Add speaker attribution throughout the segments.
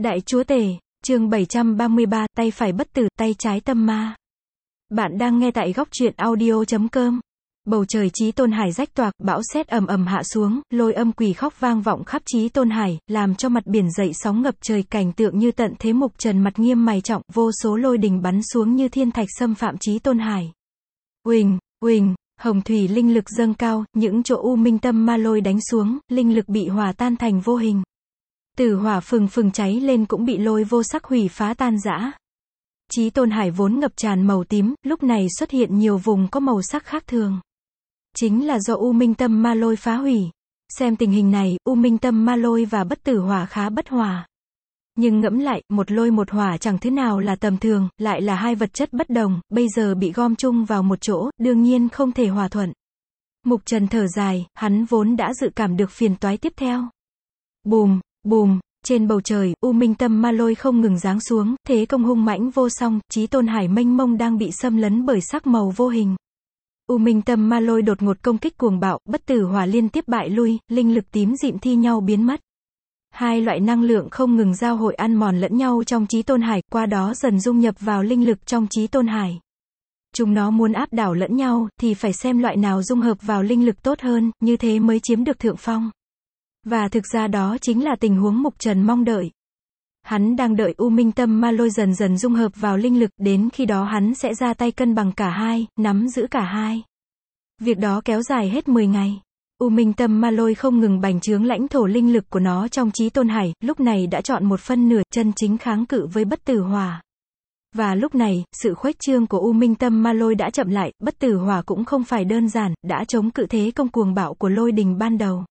Speaker 1: Đại Chúa Tể, chương 733, tay phải bất tử, tay trái tâm ma. Bạn đang nghe tại góc truyện audio.com. Bầu trời Chí Tôn Hải rách toạc, bão sét ầm ầm hạ xuống, lôi âm quỷ khóc vang vọng khắp Chí Tôn Hải, làm cho mặt biển dậy sóng ngập trời, cảnh tượng như tận thế. Mục Trần mặt nghiêm mày trọng, vô số lôi đình bắn xuống như thiên thạch xâm phạm Chí Tôn Hải. Uỳnh, uỳnh, hồng thủy linh lực dâng cao, những chỗ u minh tâm ma lôi đánh xuống, linh lực bị hòa tan thành vô hình. Tử hỏa phừng phừng cháy lên cũng bị lôi vô sắc hủy phá tan rã. Chí Tôn Hải vốn ngập tràn màu tím, lúc này xuất hiện nhiều vùng có màu sắc khác thường. Chính là do u minh tâm ma lôi phá hủy. Xem tình hình này, u minh tâm ma lôi và bất tử hỏa khá bất hòa. Nhưng ngẫm lại, một lôi một hỏa chẳng thứ nào là tầm thường, lại là hai vật chất bất đồng, bây giờ bị gom chung vào một chỗ, đương nhiên không thể hòa thuận. Mục Trần thở dài, hắn vốn đã dự cảm được phiền toái tiếp theo. Bùm, bùm, trên bầu trời, u minh tâm ma lôi không ngừng giáng xuống, thế công hung mãnh vô song, Chí Tôn Hải mênh mông đang bị xâm lấn bởi sắc màu vô hình. U minh tâm ma lôi đột ngột công kích cuồng bạo, bất tử hỏa liên tiếp bại lui, linh lực tím dịm thi nhau biến mất. Hai loại năng lượng không ngừng giao hội ăn mòn lẫn nhau trong Chí Tôn Hải, qua đó dần dung nhập vào linh lực trong Chí Tôn Hải. Chúng nó muốn áp đảo lẫn nhau, thì phải xem loại nào dung hợp vào linh lực tốt hơn, như thế mới chiếm được thượng phong. Và thực ra đó chính là tình huống Mục Trần mong đợi. Hắn đang đợi u minh tâm ma lôi dần dần dung hợp vào linh lực, đến khi đó hắn sẽ ra tay cân bằng cả hai, nắm giữ cả hai. Việc đó kéo dài hết 10 ngày. U minh tâm ma lôi không ngừng bành trướng lãnh thổ linh lực của nó trong Chí Tôn Hải, lúc này đã chọn 1/4 chân chính kháng cự với bất tử hỏa. Và lúc này, sự khuếch trương của u minh tâm ma lôi đã chậm lại, bất tử hỏa cũng không phải đơn giản, đã chống cự thế công cuồng bạo của lôi đình ban đầu.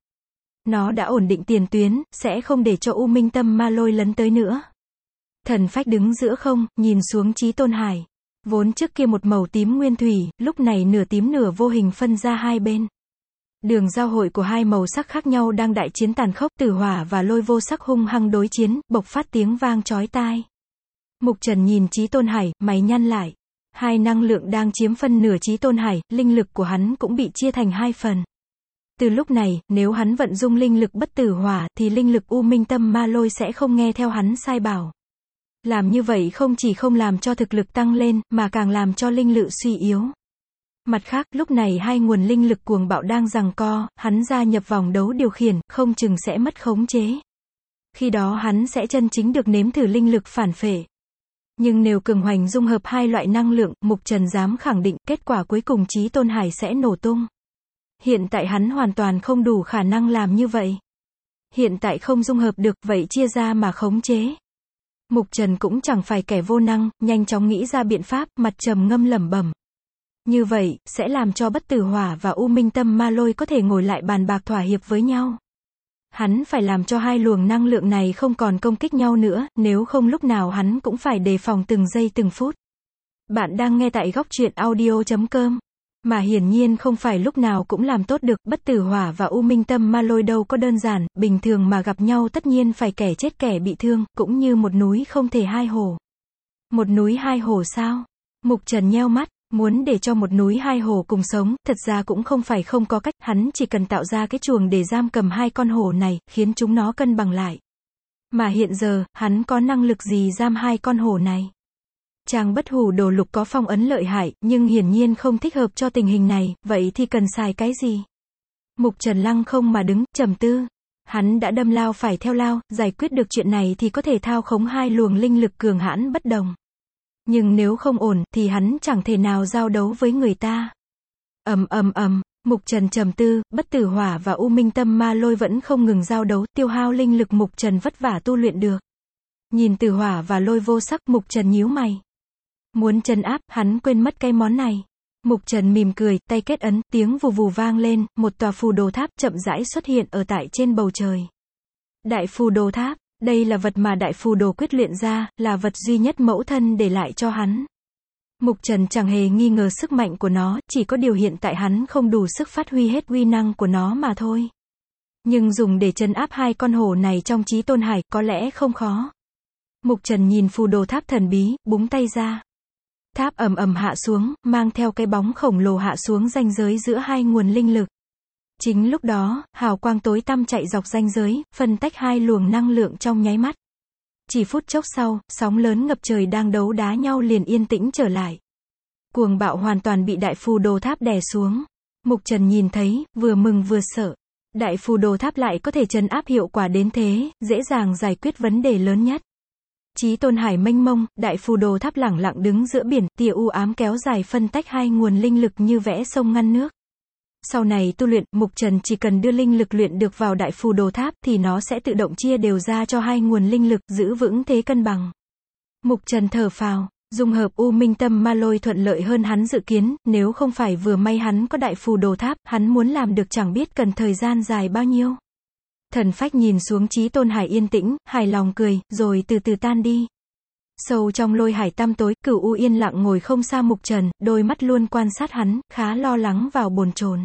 Speaker 1: Nó đã ổn định tiền tuyến, sẽ không để cho u minh tâm ma lôi lấn tới nữa. Thần phách đứng giữa không, nhìn xuống Chí Tôn Hải. Vốn trước kia một màu tím nguyên thủy, lúc này nửa tím nửa vô hình phân ra hai bên. Đường giao hội của hai màu sắc khác nhau đang đại chiến tàn khốc, tử hỏa và lôi vô sắc hung hăng đối chiến, bộc phát tiếng vang chói tai. Mục Trần nhìn Chí Tôn Hải, mày nhăn lại. Hai năng lượng đang chiếm phân nửa Chí Tôn Hải, linh lực của hắn cũng bị chia thành hai phần. Từ lúc này, nếu hắn vận dụng linh lực bất tử hỏa, thì linh lực u minh tâm ma lôi sẽ không nghe theo hắn sai bảo. Làm như vậy không chỉ không làm cho thực lực tăng lên, mà càng làm cho linh lực suy yếu. Mặt khác, lúc này hai nguồn linh lực cuồng bạo đang giằng co, hắn gia nhập vòng đấu điều khiển, không chừng sẽ mất khống chế. Khi đó hắn sẽ chân chính được nếm thử linh lực phản phệ. Nhưng nếu cường hoành dung hợp hai loại năng lượng, Mục Trần dám khẳng định, kết quả cuối cùng Chí Tôn Hải sẽ nổ tung. Hiện tại hắn hoàn toàn không đủ khả năng làm như vậy. Hiện tại không dung hợp được, vậy chia ra mà khống chế. Mục Trần cũng chẳng phải kẻ vô năng, nhanh chóng nghĩ ra biện pháp, mặt trầm ngâm lẩm bẩm. Như vậy, sẽ làm cho bất tử hỏa và u minh tâm ma lôi có thể ngồi lại bàn bạc thỏa hiệp với nhau. Hắn phải làm cho hai luồng năng lượng này không còn công kích nhau nữa, nếu không lúc nào hắn cũng phải đề phòng từng giây từng phút. Bạn đang nghe tại góc truyện audio.com. Mà hiển nhiên không phải lúc nào cũng làm tốt được, bất tử hỏa và u minh tâm ma lôi đâu có đơn giản, bình thường mà gặp nhau tất nhiên phải kẻ chết kẻ bị thương, cũng như một núi không thể hai hồ. Một núi hai hồ sao? Mục Trần nheo mắt, muốn để cho một núi hai hồ cùng sống, thật ra cũng không phải không có cách, hắn chỉ cần tạo ra cái chuồng để giam cầm hai con hổ này, khiến chúng nó cân bằng lại. Mà hiện giờ, hắn có năng lực gì giam hai con hổ này? Trang bất hủ đồ lục có phong ấn lợi hại, nhưng hiển nhiên không thích hợp cho tình hình này, vậy thì cần xài cái gì? Mục Trần lăng không mà đứng, trầm tư. Hắn đã đâm lao phải theo lao, giải quyết được chuyện này thì có thể thao khống hai luồng linh lực cường hãn bất đồng. Nhưng nếu không ổn, thì hắn chẳng thể nào giao đấu với người ta. Mục Trần trầm tư, bất tử hỏa và u minh tâm ma lôi vẫn không ngừng giao đấu, tiêu hao linh lực Mục Trần vất vả tu luyện được. Nhìn tử hỏa và lôi vô sắc, Mục Trần nhíu mày. Muốn trấn áp, hắn quên mất cái món này. Mục Trần mỉm cười, tay kết ấn, tiếng vù vù vang lên, một tòa phù đồ tháp chậm rãi xuất hiện ở tại trên bầu trời. Đại phù đồ tháp, đây là vật mà đại phù đồ quyết luyện ra, là vật duy nhất mẫu thân để lại cho hắn. Mục Trần chẳng hề nghi ngờ sức mạnh của nó, chỉ có điều hiện tại hắn không đủ sức phát huy hết uy năng của nó mà thôi. Nhưng dùng để trấn áp hai con hổ này trong Chí Tôn Hải, có lẽ không khó. Mục Trần nhìn phù đồ tháp thần bí, búng tay ra. Tháp ầm ầm hạ xuống, mang theo cái bóng khổng lồ hạ xuống ranh giới giữa hai nguồn linh lực. Chính lúc đó, hào quang tối tăm chạy dọc ranh giới, phân tách hai luồng năng lượng trong nháy mắt. Chỉ phút chốc sau, sóng lớn ngập trời đang đấu đá nhau liền yên tĩnh trở lại. Cuồng bạo hoàn toàn bị Đại Phù Đồ Tháp đè xuống. Mục Trần nhìn thấy, vừa mừng vừa sợ. Đại Phù Đồ Tháp lại có thể trấn áp hiệu quả đến thế, dễ dàng giải quyết vấn đề lớn nhất. Chí Tôn Hải mênh mông, Đại Phù Đồ Tháp lẳng lặng đứng giữa biển, tia u ám kéo dài phân tách hai nguồn linh lực như vẽ sông ngăn nước. Sau này tu luyện, Mục Trần chỉ cần đưa linh lực luyện được vào Đại Phù Đồ Tháp thì nó sẽ tự động chia đều ra cho hai nguồn linh lực, giữ vững thế cân bằng. Mục Trần thở phào, dung hợp U Minh Tâm Ma Lôi thuận lợi hơn hắn dự kiến, nếu không phải vừa may hắn có Đại Phù Đồ Tháp, hắn muốn làm được chẳng biết cần thời gian dài bao nhiêu. Thần phách nhìn xuống Chí Tôn Hải yên tĩnh, hài lòng cười, rồi từ từ tan đi. Sâu trong lôi hải tăm tối, Cửu U yên lặng ngồi không xa Mục Trần, đôi mắt luôn quan sát hắn, khá lo lắng vào bồn chồn.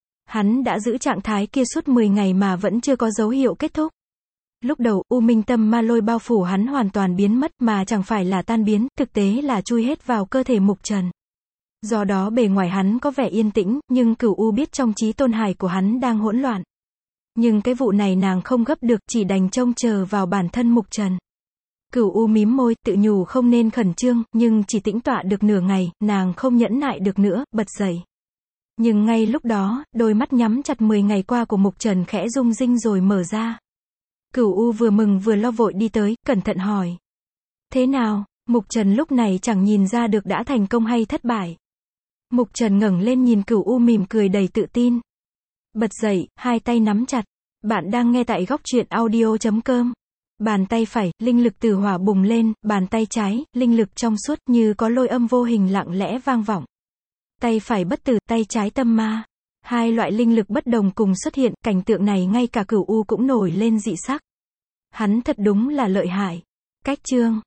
Speaker 1: Hắn đã giữ trạng thái kia suốt 10 ngày mà vẫn chưa có dấu hiệu kết thúc. Lúc đầu, U Minh Tâm Ma Lôi bao phủ hắn hoàn toàn biến mất mà chẳng phải là tan biến, thực tế là chui hết vào cơ thể Mục Trần. Do đó bề ngoài hắn có vẻ yên tĩnh, nhưng Cửu U biết trong Chí Tôn Hải của hắn đang hỗn loạn. Nhưng cái vụ này nàng không gấp được, chỉ đành trông chờ vào bản thân Mục Trần. Cửu U mím môi, tự nhủ không nên khẩn trương, nhưng chỉ tĩnh tọa được nửa ngày, nàng không nhẫn nại được nữa, bật dậy. Nhưng ngay lúc đó, đôi mắt nhắm chặt 10 ngày qua của Mục Trần khẽ rung rinh rồi mở ra. Cửu U vừa mừng vừa lo vội đi tới, cẩn thận hỏi. Thế nào? Mục Trần lúc này chẳng nhìn ra được đã thành công hay thất bại. Mục Trần ngẩng lên nhìn Cửu U mỉm cười đầy tự tin. Bật dậy, hai tay nắm chặt. Bạn đang nghe tại góc truyện audio.com. Bàn tay phải, linh lực từ hỏa bùng lên, bàn tay trái, linh lực trong suốt như có lôi âm vô hình lặng lẽ vang vọng. Tay phải bất tử, tay trái tâm ma. Hai loại linh lực bất đồng cùng xuất hiện, cảnh tượng này ngay cả Cửu U cũng nổi lên dị sắc. Hắn thật đúng là lợi hại. Cách chương